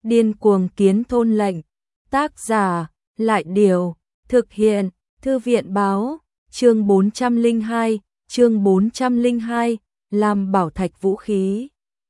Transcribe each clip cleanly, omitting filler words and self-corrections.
Điên cuồng kiến thôn lệnh. Tác giả, Lại Điều. Thực hiện, Thư viện báo. Chương 402, chương 402, làm bảo thạch vũ khí.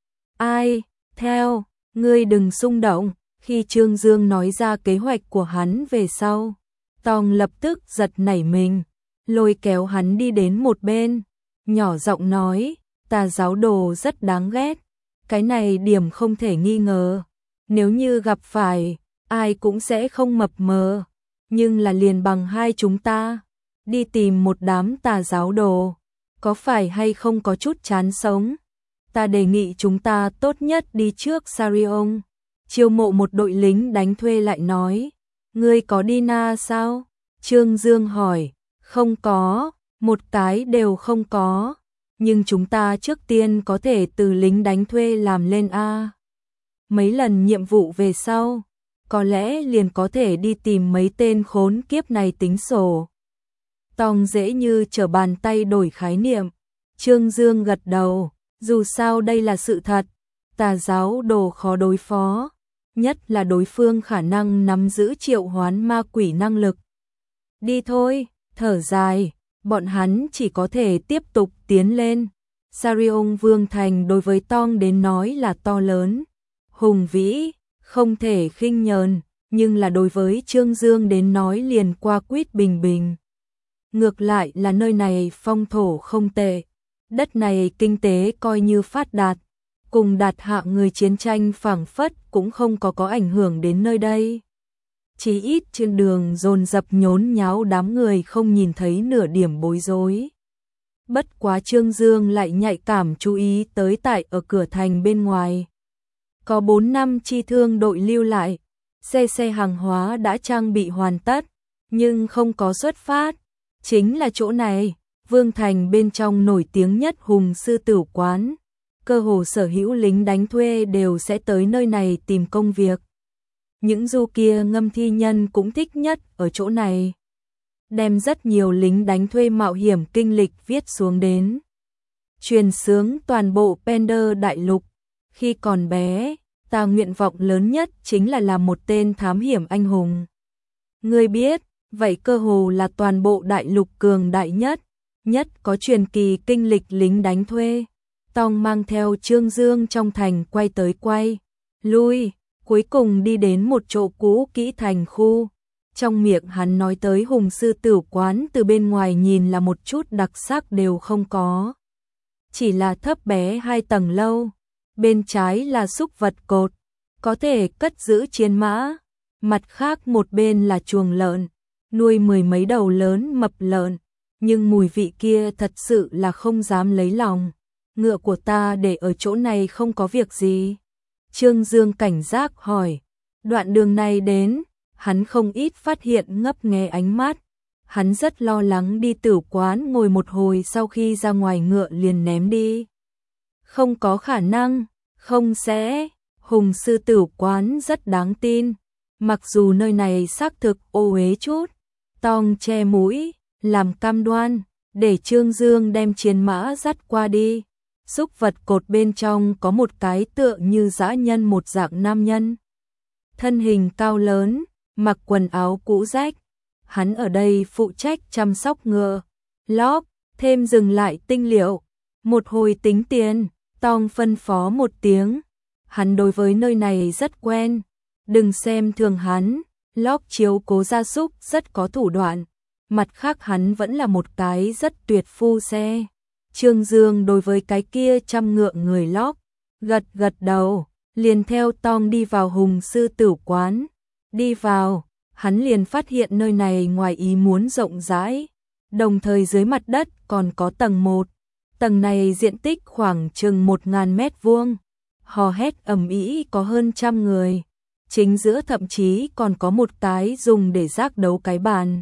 Ai, theo, ngươi đừng xung động. Khi Trương Dương nói ra kế hoạch của hắn về sau, Tong lập tức giật nảy mình, lôi kéo hắn đi đến một bên, nhỏ giọng nói, Tà giáo đồ rất đáng ghét, cái này điểm không thể nghi ngờ, nếu như gặp phải, ai cũng sẽ không mập mờ, nhưng là liền bằng hai chúng ta, đi tìm một đám tà giáo đồ, có phải hay không có chút chán sống, ta đề nghị chúng ta tốt nhất đi trước Sarion, chiêu mộ một đội lính đánh thuê lại nói, ngươi có đi na sao? Trương Dương hỏi, không có, một cái đều không có, nhưng chúng ta trước tiên có thể từ lính đánh thuê làm lên A. Mấy lần nhiệm vụ về sau, có lẽ liền có thể đi tìm mấy tên khốn kiếp này tính sổ. Tong dễ như trở bàn tay đổi khái niệm, Trương Dương gật đầu, dù sao đây là sự thật, tà giáo đồ khó đối phó, nhất là đối phương khả năng nắm giữ triệu hoán ma quỷ năng lực. Đi thôi, thở dài, bọn hắn chỉ có thể tiếp tục tiến lên. Sarion Vương Thành đối với Tong đến nói là to lớn, hùng vĩ, không thể khinh nhờn, nhưng là đối với Trương Dương đến nói liền qua quýt bình bình. Ngược lại là nơi này phong thổ không tệ, đất này kinh tế coi như phát đạt, cùng đạt hạng người chiến tranh phảng phất cũng không có ảnh hưởng đến nơi đây. Chỉ ít trên đường dồn dập nhốn nháo đám người không nhìn thấy nửa điểm bối rối. Bất quá Trương Dương lại nhạy cảm chú ý tới tại ở cửa thành bên ngoài. Có 4 năm chi thương đội lưu lại, xe hàng hóa đã trang bị hoàn tất, nhưng không có xuất phát. Chính là chỗ này, Vương Thành bên trong nổi tiếng nhất Hùng Sư Tử Quán. Cơ hồ sở hữu lính đánh thuê đều sẽ tới nơi này tìm công việc. Những du kia ngâm thi nhân cũng thích nhất ở chỗ này. Đem rất nhiều lính đánh thuê mạo hiểm kinh lịch viết xuống đến. Truyền xướng toàn bộ Pender đại lục. Khi còn bé, ta nguyện vọng lớn nhất chính là làm một tên thám hiểm anh hùng. Ngươi biết, vậy cơ hồ là toàn bộ đại lục cường đại nhất có truyền kỳ kinh lịch lính đánh thuê. Tong mang theo Trương Dương trong thành quay tới quay, lui, cuối cùng đi đến một chỗ cũ kỹ thành khu. Trong miệng hắn nói tới Hùng Sư Tử Quán từ bên ngoài nhìn là một chút đặc sắc đều không có. Chỉ là thấp bé 2 tầng lâu, bên trái là súc vật cột, có thể cất giữ chiến mã, mặt khác một bên là chuồng lợn, nuôi 10 mấy đầu lớn mập lợn, nhưng mùi vị kia thật sự là không dám lấy lòng. Ngựa của ta để ở chỗ này không có việc gì. Trương Dương cảnh giác hỏi. Đoạn đường này đến, hắn không ít phát hiện ngấp nghé ánh mắt. Hắn rất lo lắng đi tử quán ngồi một hồi sau khi ra ngoài ngựa liền ném đi. Không có khả năng, không sẽ. Hùng Sư Tử Quán rất đáng tin. Mặc dù nơi này xác thực ô uế chút. Tong che mũi, làm cam đoan, để Trương Dương đem chiến mã dắt qua đi. Súc vật cột bên trong có một cái tựa như dã nhân một dạng nam nhân. Thân hình cao lớn, mặc quần áo cũ rách. Hắn ở đây phụ trách chăm sóc ngựa, lót, thêm dừng lại tinh liệu. Một hồi tính tiền, Tong phân phó một tiếng. Hắn đối với nơi này rất quen. Đừng xem thường hắn, lót chiếu cố gia súc rất có thủ đoạn. Mặt khác hắn vẫn là một cái rất tuyệt phu xe. Trương Dương đối với cái kia chăm ngựa người lót, gật đầu, liền theo Tong đi vào Hùng Sư Tử Quán. Đi vào, hắn liền phát hiện nơi này ngoài ý muốn rộng rãi, đồng thời dưới mặt đất còn có tầng 1. Tầng này diện tích khoảng chừng 1000 mét vuông, hò hét ầm ĩ có hơn 100 người. Chính giữa thậm chí còn có một cái dùng để giác đấu cái bàn.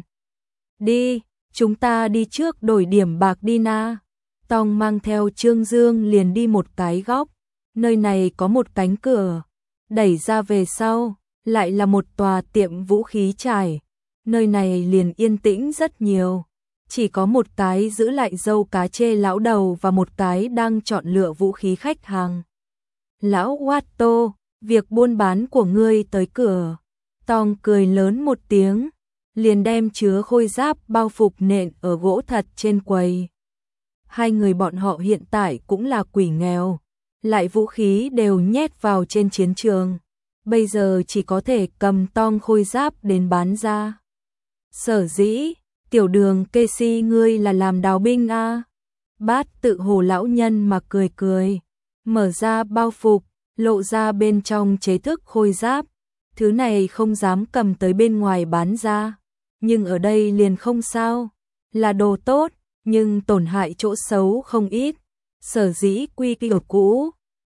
Đi, chúng ta đi trước đổi điểm bạc đi na. Tong mang theo Trương Dương liền đi một cái góc, nơi này có một cánh cửa, đẩy ra về sau, lại là một tòa tiệm vũ khí trải, nơi này liền yên tĩnh rất nhiều, chỉ có một cái giữ lại dâu cá chê lão đầu và một cái đang chọn lựa vũ khí khách hàng. Lão Watto, việc buôn bán của ngươi tới cửa. Tong cười lớn một tiếng, liền đem chứa khôi giáp bao phục nện ở gỗ thật trên quầy. Hai người bọn họ hiện tại cũng là quỷ nghèo, lại vũ khí đều nhét vào trên chiến trường. Bây giờ chỉ có thể cầm Tong khôi giáp đến bán ra. Sở dĩ, tiểu đường kê si ngươi là làm đào binh à? Bát Tự Hồ lão nhân mà cười cười, mở ra bao phục, lộ ra bên trong chế thức khôi giáp. Thứ này không dám cầm tới bên ngoài bán ra, nhưng ở đây liền không sao, là đồ tốt, nhưng tổn hại chỗ xấu không ít. Sở dĩ quy kiểu cũ,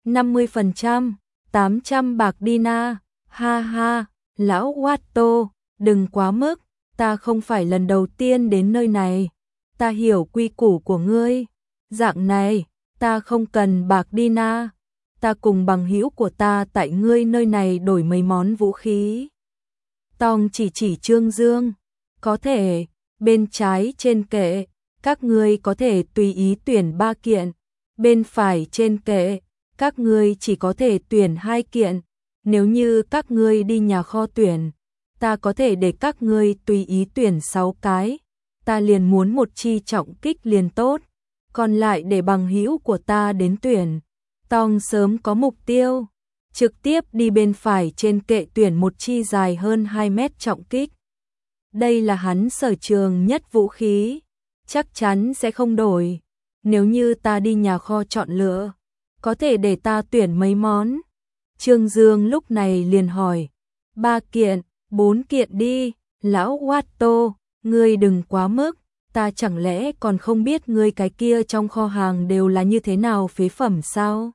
50%, 800 bạc dinar, ha ha, lão Watto, đừng quá mức, ta không phải lần đầu tiên đến nơi này, ta hiểu quy củ của ngươi, dạng này, ta không cần bạc dinar, ta cùng bằng hữu của ta tại ngươi nơi này đổi mấy món vũ khí. Tong chỉ Trương Dương, có thể, bên trái trên kệ, các ngươi có thể tùy ý tuyển 3 kiện, bên phải trên kệ, các ngươi chỉ có thể tuyển 2 kiện, nếu như các ngươi đi nhà kho tuyển, ta có thể để các ngươi tùy ý tuyển 6 cái, ta liền muốn một chi trọng kích liền tốt, còn lại để bằng hữu của ta đến tuyển. Tong sớm có mục tiêu, trực tiếp đi bên phải trên kệ tuyển một chi dài hơn 2 mét trọng kích. Đây là hắn sở trường nhất vũ khí, chắc chắn sẽ không đổi. Nếu như ta đi nhà kho chọn lựa, có thể để ta tuyển mấy món. Trương Dương lúc này liền hỏi, 3 kiện, 4 kiện đi, lão Watto, ngươi đừng quá mức, ta chẳng lẽ còn không biết ngươi cái kia trong kho hàng đều là như thế nào phế phẩm sao?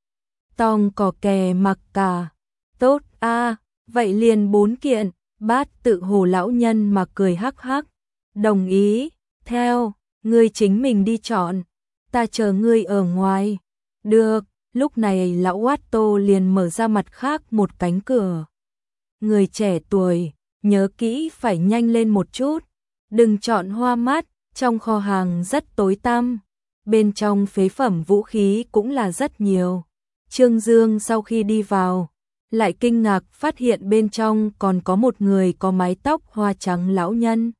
Tong cò kè mặc cả, tốt a, vậy liền 4 kiện. Bát Tự Hồ lão nhân mà cười hắc hắc, đồng ý, theo, ngươi chính mình đi chọn, ta chờ ngươi ở ngoài. Được, lúc này lão Watto liền mở ra mặt khác một cánh cửa. Người trẻ tuổi, nhớ kỹ phải nhanh lên một chút, đừng chọn hoa mắt, trong kho hàng rất tối tăm, bên trong phế phẩm vũ khí cũng là rất nhiều. Trương Dương sau khi đi vào, lại kinh ngạc phát hiện bên trong còn có một người có mái tóc hoa trắng lão nhân.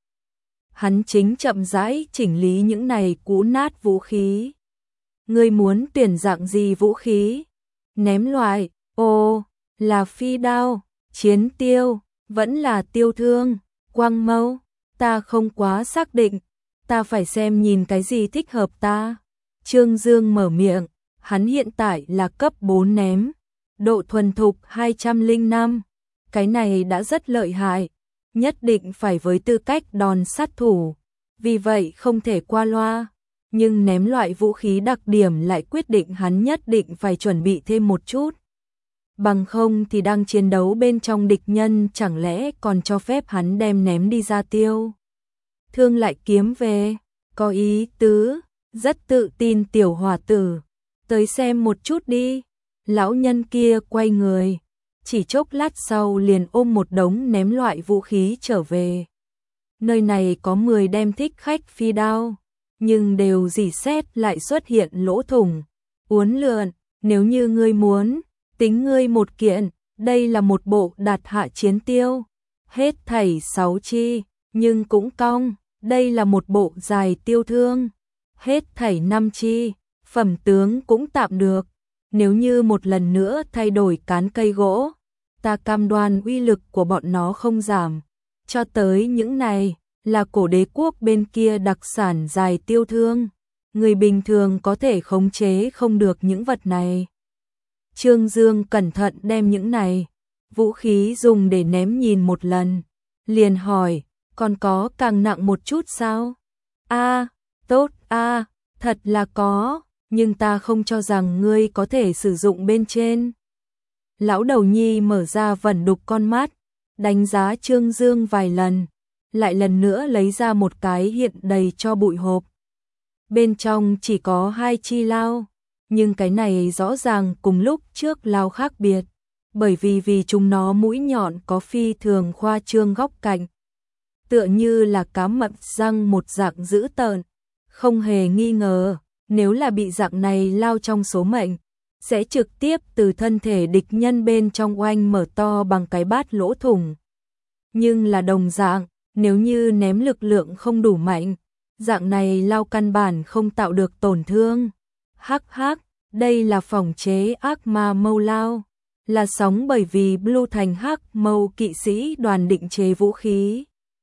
Hắn chính chậm rãi chỉnh lý những này cũ nát vũ khí. Ngươi muốn tuyển dạng gì vũ khí? Ném loại, ồ, là phi đao, chiến tiêu, vẫn là tiêu thương, quang mâu, ta không quá xác định, ta phải xem nhìn cái gì thích hợp ta. Trương Dương mở miệng, hắn hiện tại là cấp 4 ném. Độ thuần thục 205, cái này đã rất lợi hại, nhất định phải với tư cách đòn sát thủ, vì vậy không thể qua loa, nhưng ném loại vũ khí đặc điểm lại quyết định hắn nhất định phải chuẩn bị thêm một chút. Bằng không thì đang chiến đấu bên trong địch nhân chẳng lẽ còn cho phép hắn đem ném đi ra tiêu. Thương lại kiếm về, có ý tứ, rất tự tin tiểu hòa tử, tới xem một chút đi. Lão nhân kia quay người, chỉ chốc lát sau liền ôm một đống ném loại vũ khí trở về. Nơi này có 10 đem thích khách phi đao, nhưng đều rỉ sét lại xuất hiện lỗ thủng. Uốn lượn, nếu như ngươi muốn, tính ngươi một kiện, đây là một bộ đạt hạ chiến tiêu. Hết thảy 6 chi, nhưng cũng cong, đây là một bộ dài tiêu thương. Hết thảy 5 chi, phẩm tướng cũng tạm được. Nếu như một lần nữa thay đổi cán cây gỗ, ta cam đoan uy lực của bọn nó không giảm. Cho tới những này, là cổ đế quốc bên kia đặc sản dài tiêu thương. Người bình thường có thể khống chế không được những vật này. Trương Dương cẩn thận đem những này, vũ khí dùng để ném nhìn một lần. Liền hỏi, còn có càng nặng một chút sao? Tốt thật là có. Nhưng ta không cho rằng ngươi có thể sử dụng bên trên. Lão đầu nhi mở ra vẩn đục con mắt, đánh giá Trương Dương vài lần, lại lần nữa lấy ra một cái hiện đầy cho bụi hộp. Bên trong chỉ có 2 chi lao, nhưng cái này rõ ràng cùng lúc trước lao khác biệt, bởi vì chúng nó mũi nhọn có phi thường khoa trương góc cạnh. Tựa như là cá mập răng một dạng dữ tợn, không hề nghi ngờ. Nếu là bị dạng này lao trong số mệnh, sẽ trực tiếp từ thân thể địch nhân bên trong oanh mở to bằng cái bát lỗ thủng. Nhưng là đồng dạng, nếu như ném lực lượng không đủ mạnh, dạng này lao căn bản không tạo được tổn thương. Hắc hắc, đây là phòng chế ác ma mâu lao, là sóng bởi vì Blue Thành hắc mâu kỵ sĩ đoàn định chế vũ khí.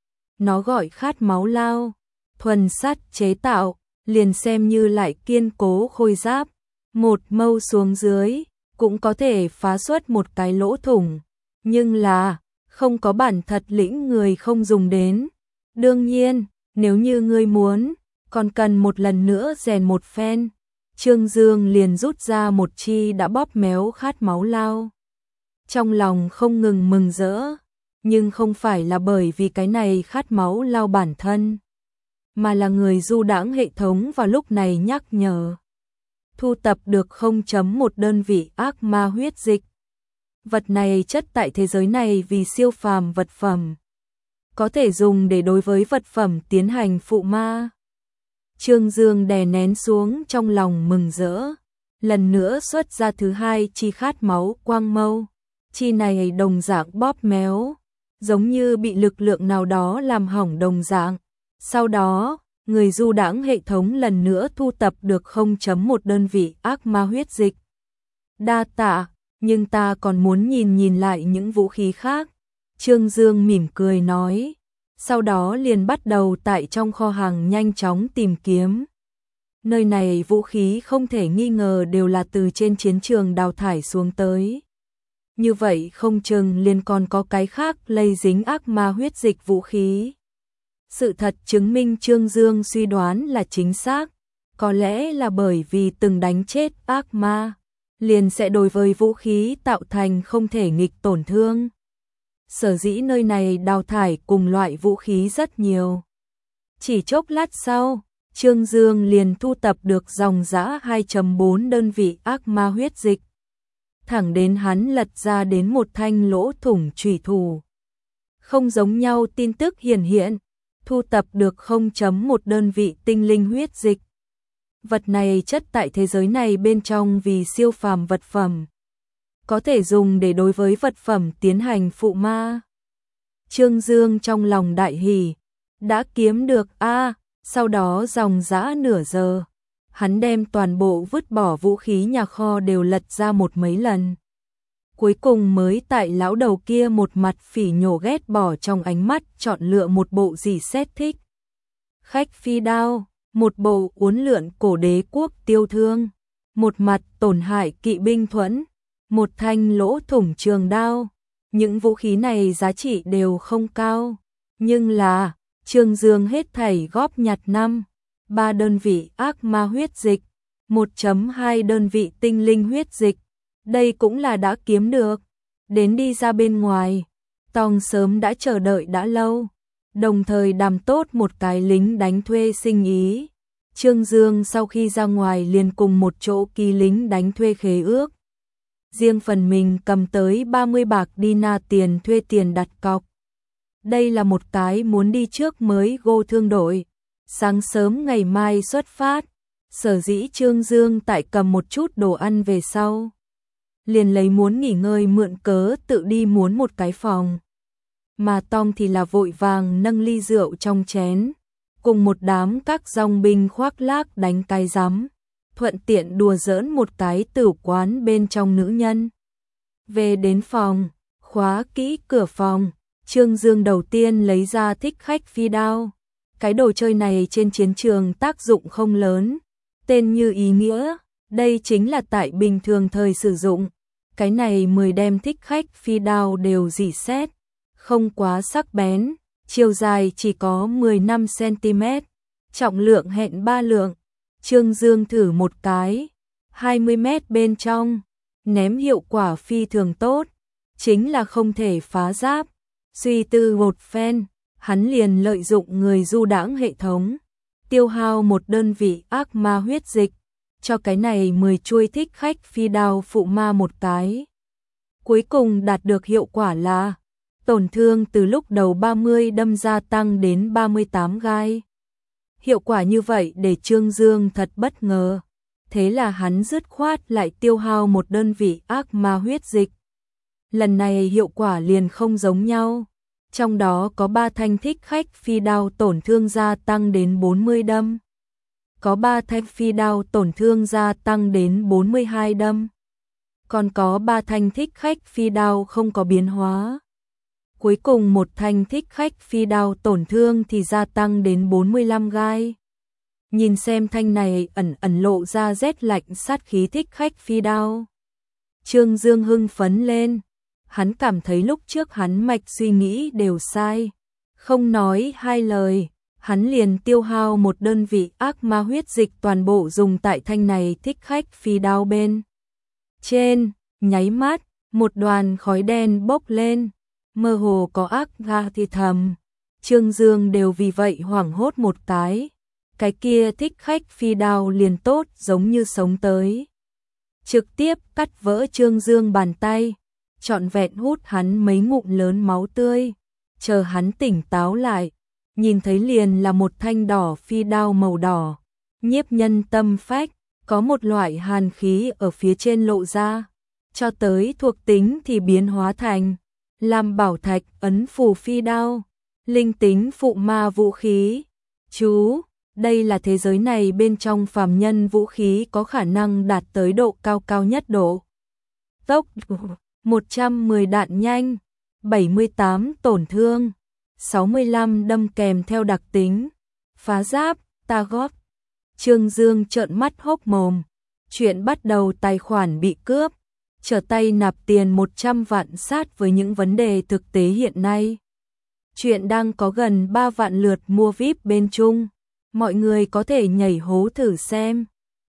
Nó gọi khát máu lao, thuần sắt chế tạo, liền xem như lại kiên cố khôi giáp, một mâu xuống dưới, cũng có thể phá xuất một cái lỗ thủng, nhưng là, không có bản thật lĩnh người không dùng đến. Đương nhiên, nếu như ngươi muốn, còn cần một lần nữa rèn một phen. Trương Dương liền rút ra một chi đã bóp méo khát máu lao. Trong lòng không ngừng mừng rỡ, nhưng không phải là bởi vì cái này khát máu lao bản thân, mà là người du đãng hệ thống vào lúc này nhắc nhở. Thu tập được 0.1 đơn vị ác ma huyết dịch. Vật này chất tại thế giới này vì siêu phàm vật phẩm, có thể dùng để đối với vật phẩm tiến hành phụ ma. Trương Dương đè nén xuống trong lòng mừng rỡ, lần nữa xuất ra thứ hai chi khát máu quang mâu. Chi này đồng dạng bóp méo, giống như bị lực lượng nào đó làm hỏng đồng dạng. Sau đó, người du đãng hệ thống lần nữa thu tập được 0.1 đơn vị ác ma huyết dịch. Đa tạ, nhưng ta còn muốn nhìn lại những vũ khí khác. Trương Dương mỉm cười nói, sau đó liền bắt đầu tại trong kho hàng nhanh chóng tìm kiếm. Nơi này vũ khí không thể nghi ngờ đều là từ trên chiến trường đào thải xuống tới. Như vậy không chừng liền còn có cái khác lây dính ác ma huyết dịch vũ khí. Sự thật chứng minh Trương Dương suy đoán là chính xác, có lẽ là bởi vì từng đánh chết ác ma, liền sẽ đối với vũ khí tạo thành không thể nghịch tổn thương. Sở dĩ nơi này đào thải cùng loại vũ khí rất nhiều. Chỉ chốc lát sau, Trương Dương liền thu tập được dòng dã 2.4 đơn vị ác ma huyết dịch. Thẳng đến hắn lật ra đến một thanh lỗ thủng chủy thủ. Không giống nhau tin tức hiển hiện, thu tập được 0.1 đơn vị tinh linh huyết dịch. Vật này chất tại thế giới này bên trong vì siêu phàm vật phẩm, có thể dùng để đối với vật phẩm tiến hành phụ ma. Trương Dương trong lòng đại hỉ, đã kiếm được sau đó dòng dã nửa giờ, hắn đem toàn bộ vứt bỏ vũ khí nhà kho đều lật ra một mấy lần. Cuối cùng mới tại lão đầu kia một mặt phỉ nhổ ghét bỏ trong ánh mắt chọn lựa một bộ gì xét thích. Khách phi đao, một bộ uốn lượn cổ đế quốc tiêu thương, một mặt tổn hại kỵ binh thuẫn, một thanh lỗ thủng trường đao. Những vũ khí này giá trị đều không cao, nhưng là Trương Dương hết thảy góp nhặt 3 đơn vị ác ma huyết dịch, 1.2 đơn vị tinh linh huyết dịch. Đây cũng là đã kiếm được. Đến đi ra bên ngoài, Tòng sớm đã chờ đợi đã lâu, đồng thời đàm tốt một cái lính đánh thuê sinh ý. Trương Dương sau khi ra ngoài liền cùng một chỗ ký lính đánh thuê khế ước. Riêng phần mình cầm tới 30 bạc dinar tiền thuê tiền đặt cọc. Đây là một cái muốn đi trước mới gô thương đội. Sáng sớm ngày mai xuất phát, sở dĩ Trương Dương tại cầm một chút đồ ăn về sau, liền lấy muốn nghỉ ngơi mượn cớ tự đi muốn một cái phòng. Mà Tom thì là vội vàng nâng ly rượu trong chén, cùng một đám các dòng binh khoác lác đánh cái rắm, thuận tiện đùa giỡn một cái tử quán bên trong nữ nhân. Về đến phòng, khóa kỹ cửa phòng, Trương Dương đầu tiên lấy ra thích khách phi đao. Cái đồ chơi này trên chiến trường tác dụng không lớn, tên như ý nghĩa, đây chính là tại bình thường thời sử dụng. Cái này 10 đem thích khách phi đao đều rỉ sét, không quá sắc bén, chiều dài chỉ có 15 cm, trọng lượng hẹn 3 lượng. Trương Dương thử một cái, 20 mét bên trong, ném hiệu quả phi thường tốt, chính là không thể phá giáp. Suy tư một phen, hắn liền lợi dụng người du đãng hệ thống, tiêu hao một đơn vị ác ma huyết dịch, cho cái này 10 chuôi thích khách phi đao phụ ma một cái. Cuối cùng đạt được hiệu quả là tổn thương từ lúc đầu 30 đâm gia tăng đến 38 gai. Hiệu quả như vậy để Trương Dương thật bất ngờ. thế là hắn dứt khoát lại tiêu hao một đơn vị ác ma huyết dịch. Lần này hiệu quả liền không giống nhau. Trong đó có 3 thanh thích khách phi đao tổn thương gia tăng đến 40 đâm. Có 3 thanh phi đao tổn thương gia tăng đến 42 đâm. Còn có 3 thanh thích khách phi đao không có biến hóa. Cuối cùng một thanh thích khách phi đao tổn thương thì gia tăng đến 45 gai. Nhìn xem thanh này ẩn lộ ra rét lạnh sát khí thích khách phi đao. Trương Dương hưng phấn lên. Hắn cảm thấy lúc trước hắn mạch suy nghĩ đều sai. Không nói hai lời, hắn liền tiêu hao một đơn vị ác ma huyết dịch toàn bộ dùng tại thanh này thích khách phi đao bên. Trên, nháy mắt, một đoàn khói đen bốc lên, mơ hồ có ác ga thì thầm. Trương Dương đều vì vậy hoảng hốt một cái kia thích khách phi đao liền tốt giống như sống tới. Trực tiếp cắt vỡ Trương Dương bàn tay, trọn vẹn hút hắn mấy ngụm lớn máu tươi. Chờ hắn tỉnh táo lại, nhìn thấy liền là một thanh đỏ phi đao màu đỏ, nhiếp nhân tâm phách, có một loại hàn khí ở phía trên lộ ra, cho tới thuộc tính thì biến hóa thành làm bảo thạch ấn phù phi đao, linh tính phụ ma vũ khí. Chú, đây là thế giới này bên trong phàm nhân vũ khí có khả năng đạt tới độ cao nhất độ. Tốc 110 đạn nhanh, 78 tổn thương, 65 đâm kèm theo đặc tính, phá giáp, ta góp. Trương Dương trợn mắt hốc mồm, chuyện bắt đầu tài khoản bị cướp, trở tay nạp tiền 100 vạn sát với những vấn đề thực tế hiện nay. Chuyện đang có gần 3 vạn lượt mua VIP bên Trung, mọi người có thể nhảy hố thử xem.